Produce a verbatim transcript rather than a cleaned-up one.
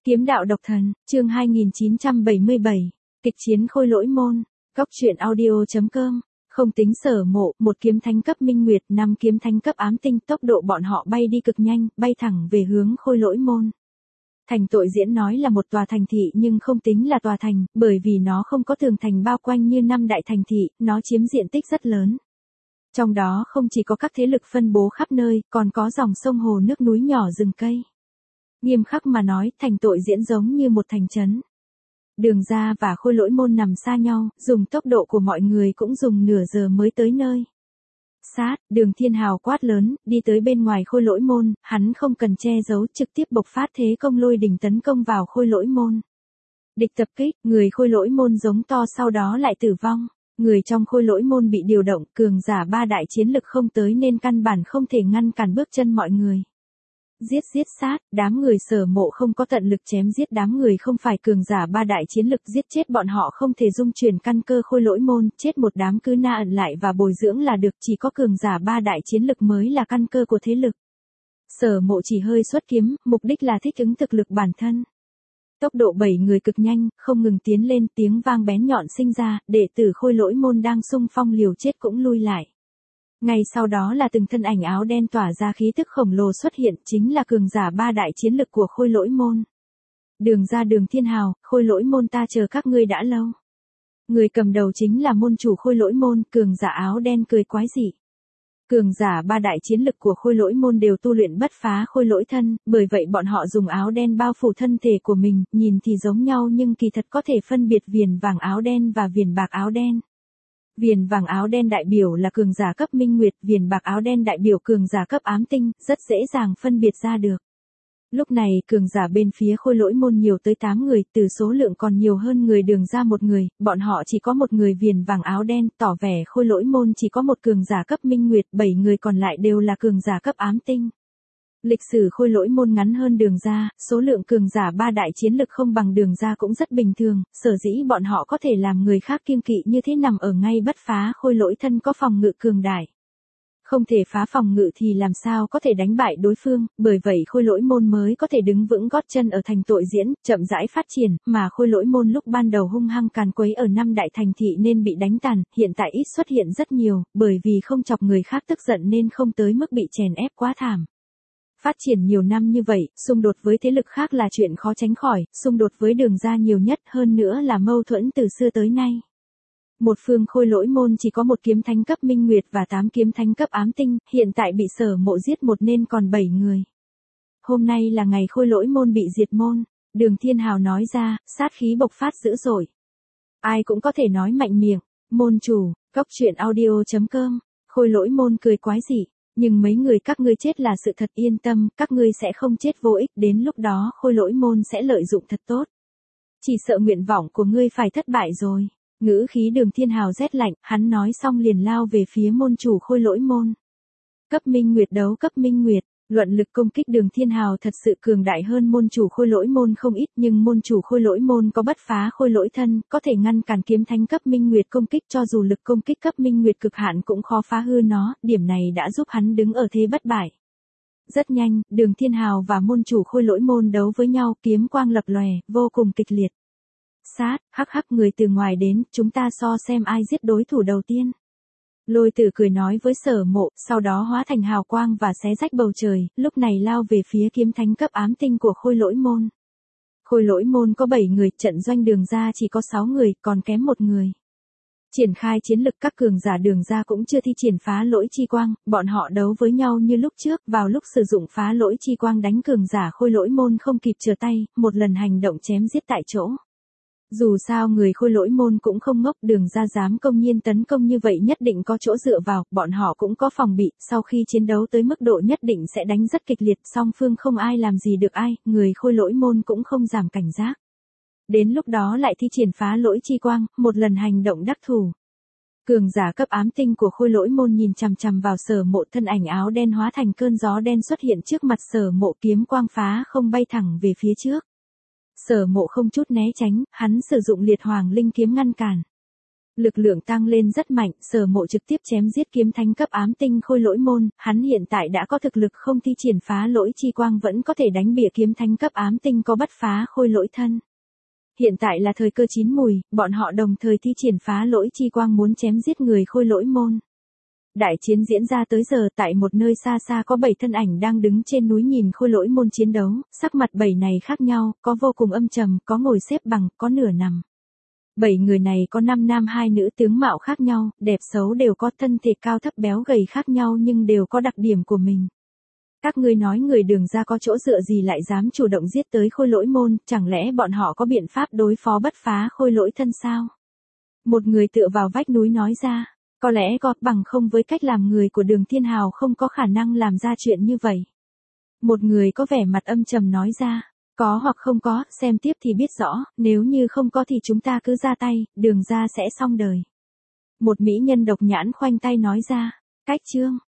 Kiếm đạo độc thần, chương hai nghìn chín trăm bảy mươi bảy, kịch chiến khôi lỗi môn, góc truyện audio.com, không tính Sở Mộ, một kiếm thánh cấp minh nguyệt, năm kiếm thánh cấp ám tinh, tốc độ bọn họ bay đi cực nhanh, bay thẳng về hướng khôi lỗi môn. Thành Tội Diễn nói là một tòa thành thị nhưng không tính là tòa thành, bởi vì nó không có tường thành bao quanh như năm đại thành thị, nó chiếm diện tích rất lớn. Trong đó không chỉ có các thế lực phân bố khắp nơi, còn có dòng sông hồ nước núi nhỏ rừng cây. Nghiêm khắc mà nói, Thành Tội Diễn giống như một thành trấn. Đường ra và khôi lỗi môn nằm xa nhau, dùng tốc độ của mọi người cũng dùng nửa giờ mới tới nơi. Sát, Đường Thiên Hào quát lớn, đi tới bên ngoài khôi lỗi môn, hắn không cần che giấu, trực tiếp bộc phát thế công lôi đỉnh tấn công vào khôi lỗi môn. Địch tập kích, người khôi lỗi môn giống to sau đó lại tử vong. Người trong khôi lỗi môn bị điều động, cường giả ba đại chiến lực không tới nên căn bản không thể ngăn cản bước chân mọi người. Giết giết sát, đám người Sở Mộ không có tận lực chém giết đám người không phải cường giả ba đại chiến lực, giết chết bọn họ không thể dung chuyển căn cơ khôi lỗi môn, chết một đám cứ na ẩn lại và bồi dưỡng là được, chỉ có cường giả ba đại chiến lực mới là căn cơ của thế lực. Sở Mộ chỉ hơi xuất kiếm, mục đích là thích ứng thực lực bản thân. Tốc độ bảy người cực nhanh, không ngừng tiến lên, tiếng vang bén nhọn sinh ra, đệ tử khôi lỗi môn đang xung phong liều chết cũng lui lại. Ngay sau đó là từng thân ảnh áo đen tỏa ra khí tức khổng lồ xuất hiện, chính là cường giả ba đại chiến lực của khôi lỗi môn. Đường ra Đường Thiên Hào, khôi lỗi môn ta chờ các ngươi đã lâu. Người cầm đầu chính là môn chủ khôi lỗi môn, cường giả áo đen cười quái dị. Cường giả ba đại chiến lực của khôi lỗi môn đều tu luyện bất phá khôi lỗi thân, bởi vậy bọn họ dùng áo đen bao phủ thân thể của mình, nhìn thì giống nhau nhưng kỳ thật có thể phân biệt viền vàng áo đen và viền bạc áo đen. Viền vàng áo đen đại biểu là cường giả cấp minh nguyệt, viền bạc áo đen đại biểu cường giả cấp ám tinh, rất dễ dàng phân biệt ra được. Lúc này cường giả bên phía khôi lỗi môn nhiều tới tám người, từ số lượng còn nhiều hơn người đường ra một người, bọn họ chỉ có một người viền vàng áo đen, tỏ vẻ khôi lỗi môn chỉ có một cường giả cấp minh nguyệt, bảy người còn lại đều là cường giả cấp ám tinh. Lịch sử khôi lỗi môn ngắn hơn đường ra, số lượng cường giả ba đại chiến lực không bằng đường ra cũng rất bình thường, sở dĩ bọn họ có thể làm người khác kiêng kỵ như thế nằm ở ngay bất phá khôi lỗi thân có phòng ngự cường đại. Không thể phá phòng ngự thì làm sao có thể đánh bại đối phương, bởi vậy khôi lỗi môn mới có thể đứng vững gót chân ở Thành Tội Diễn, chậm rãi phát triển, mà khôi lỗi môn lúc ban đầu hung hăng càn quấy ở năm đại thành thị nên bị đánh tàn, hiện tại ít xuất hiện rất nhiều, bởi vì không chọc người khác tức giận nên không tới mức bị chèn ép quá thảm. Phát triển nhiều năm như vậy, xung đột với thế lực khác là chuyện khó tránh khỏi, xung đột với đường ra nhiều nhất hơn nữa là mâu thuẫn từ xưa tới nay. Một phương khôi lỗi môn chỉ có một kiếm thánh cấp minh nguyệt và tám kiếm thánh cấp ám tinh, hiện tại bị Sở Mộ giết một nên còn bảy người. Hôm nay là ngày khôi lỗi môn bị diệt môn, Đường Thiên Hào nói ra, sát khí bộc phát dữ dội. Ai cũng có thể nói mạnh miệng, môn chủ, góc truyện audio.com, khôi lỗi môn cười quái dị. Nhưng mấy người các ngươi chết là sự thật, yên tâm, các ngươi sẽ không chết vô ích, đến lúc đó khôi lỗi môn sẽ lợi dụng thật tốt. Chỉ sợ nguyện vọng của ngươi phải thất bại rồi. Ngữ khí Đường Thiên Hào rét lạnh, hắn nói xong liền lao về phía môn chủ khôi lỗi môn. Cấp minh nguyệt đấu cấp minh nguyệt, luận lực công kích Đường Thiên Hào thật sự cường đại hơn môn chủ khôi lỗi môn không ít, nhưng môn chủ khôi lỗi môn có bất phá khôi lỗi thân, có thể ngăn cản kiếm thánh cấp minh nguyệt công kích, cho dù lực công kích cấp minh nguyệt cực hạn cũng khó phá hư nó, điểm này đã giúp hắn đứng ở thế bất bại. Rất nhanh, Đường Thiên Hào và môn chủ khôi lỗi môn đấu với nhau, kiếm quang lập lòe, vô cùng kịch liệt. Sát, hắc hắc, người từ ngoài đến, chúng ta so xem ai giết đối thủ đầu tiên. Lôi Tử cười nói với Sở Mộ, sau đó hóa thành hào quang và xé rách bầu trời, lúc này lao về phía kiếm thánh cấp ám tinh của khôi lỗi môn. Khôi lỗi môn có bảy người, trận doanh đường ra chỉ có sáu người, còn kém một người. Triển khai chiến lực, các cường giả đường ra cũng chưa thi triển phá lỗi chi quang, bọn họ đấu với nhau như lúc trước, vào lúc sử dụng phá lỗi chi quang đánh cường giả khôi lỗi môn không kịp trở tay, một lần hành động chém giết tại chỗ. Dù sao người khôi lỗi môn cũng không ngốc, đường ra dám công nhiên tấn công như vậy nhất định có chỗ dựa vào, bọn họ cũng có phòng bị, sau khi chiến đấu tới mức độ nhất định sẽ đánh rất kịch liệt, song phương không ai làm gì được ai, người khôi lỗi môn cũng không giảm cảnh giác. Đến lúc đó lại thi triển phá lỗi chi quang, một lần hành động đắc thủ. Cường giả cấp ám tinh của khôi lỗi môn nhìn chằm chằm vào Sở Mộ, thân ảnh áo đen hóa thành cơn gió đen xuất hiện trước mặt Sở Mộ, kiếm quang phá không bay thẳng về phía trước. Sở Mộ không chút né tránh, hắn sử dụng liệt hoàng linh kiếm ngăn cản. Lực lượng tăng lên rất mạnh, Sở Mộ trực tiếp chém giết kiếm thánh cấp ám tinh khôi lỗi môn, hắn hiện tại đã có thực lực không thi triển phá lỗi chi quang vẫn có thể đánh bịa kiếm thánh cấp ám tinh có bất phá khôi lỗi thân. Hiện tại là thời cơ chín mùi, bọn họ đồng thời thi triển phá lỗi chi quang muốn chém giết người khôi lỗi môn. Đại chiến diễn ra tới giờ, tại một nơi xa xa có bảy thân ảnh đang đứng trên núi nhìn khôi lỗi môn chiến đấu, sắc mặt bảy này khác nhau, có vô cùng âm trầm, có ngồi xếp bằng, có nửa nằm. Bảy người này có năm nam hai nữ tướng mạo khác nhau, đẹp xấu đều có, thân thể cao thấp béo gầy khác nhau nhưng đều có đặc điểm của mình. Các ngươi nói người Đường gia có chỗ dựa gì lại dám chủ động giết tới khôi lỗi môn, chẳng lẽ bọn họ có biện pháp đối phó bất phá khôi lỗi thân sao? Một người tựa vào vách núi nói ra, có lẽ có, bằng không với cách làm người của Đường Thiên Hào không có khả năng làm ra chuyện như vậy. Một người có vẻ mặt âm trầm nói ra, có hoặc không có, xem tiếp thì biết rõ, nếu như không có thì chúng ta cứ ra tay, Đường gia sẽ xong đời. Một mỹ nhân độc nhãn khoanh tay nói ra, cách chương.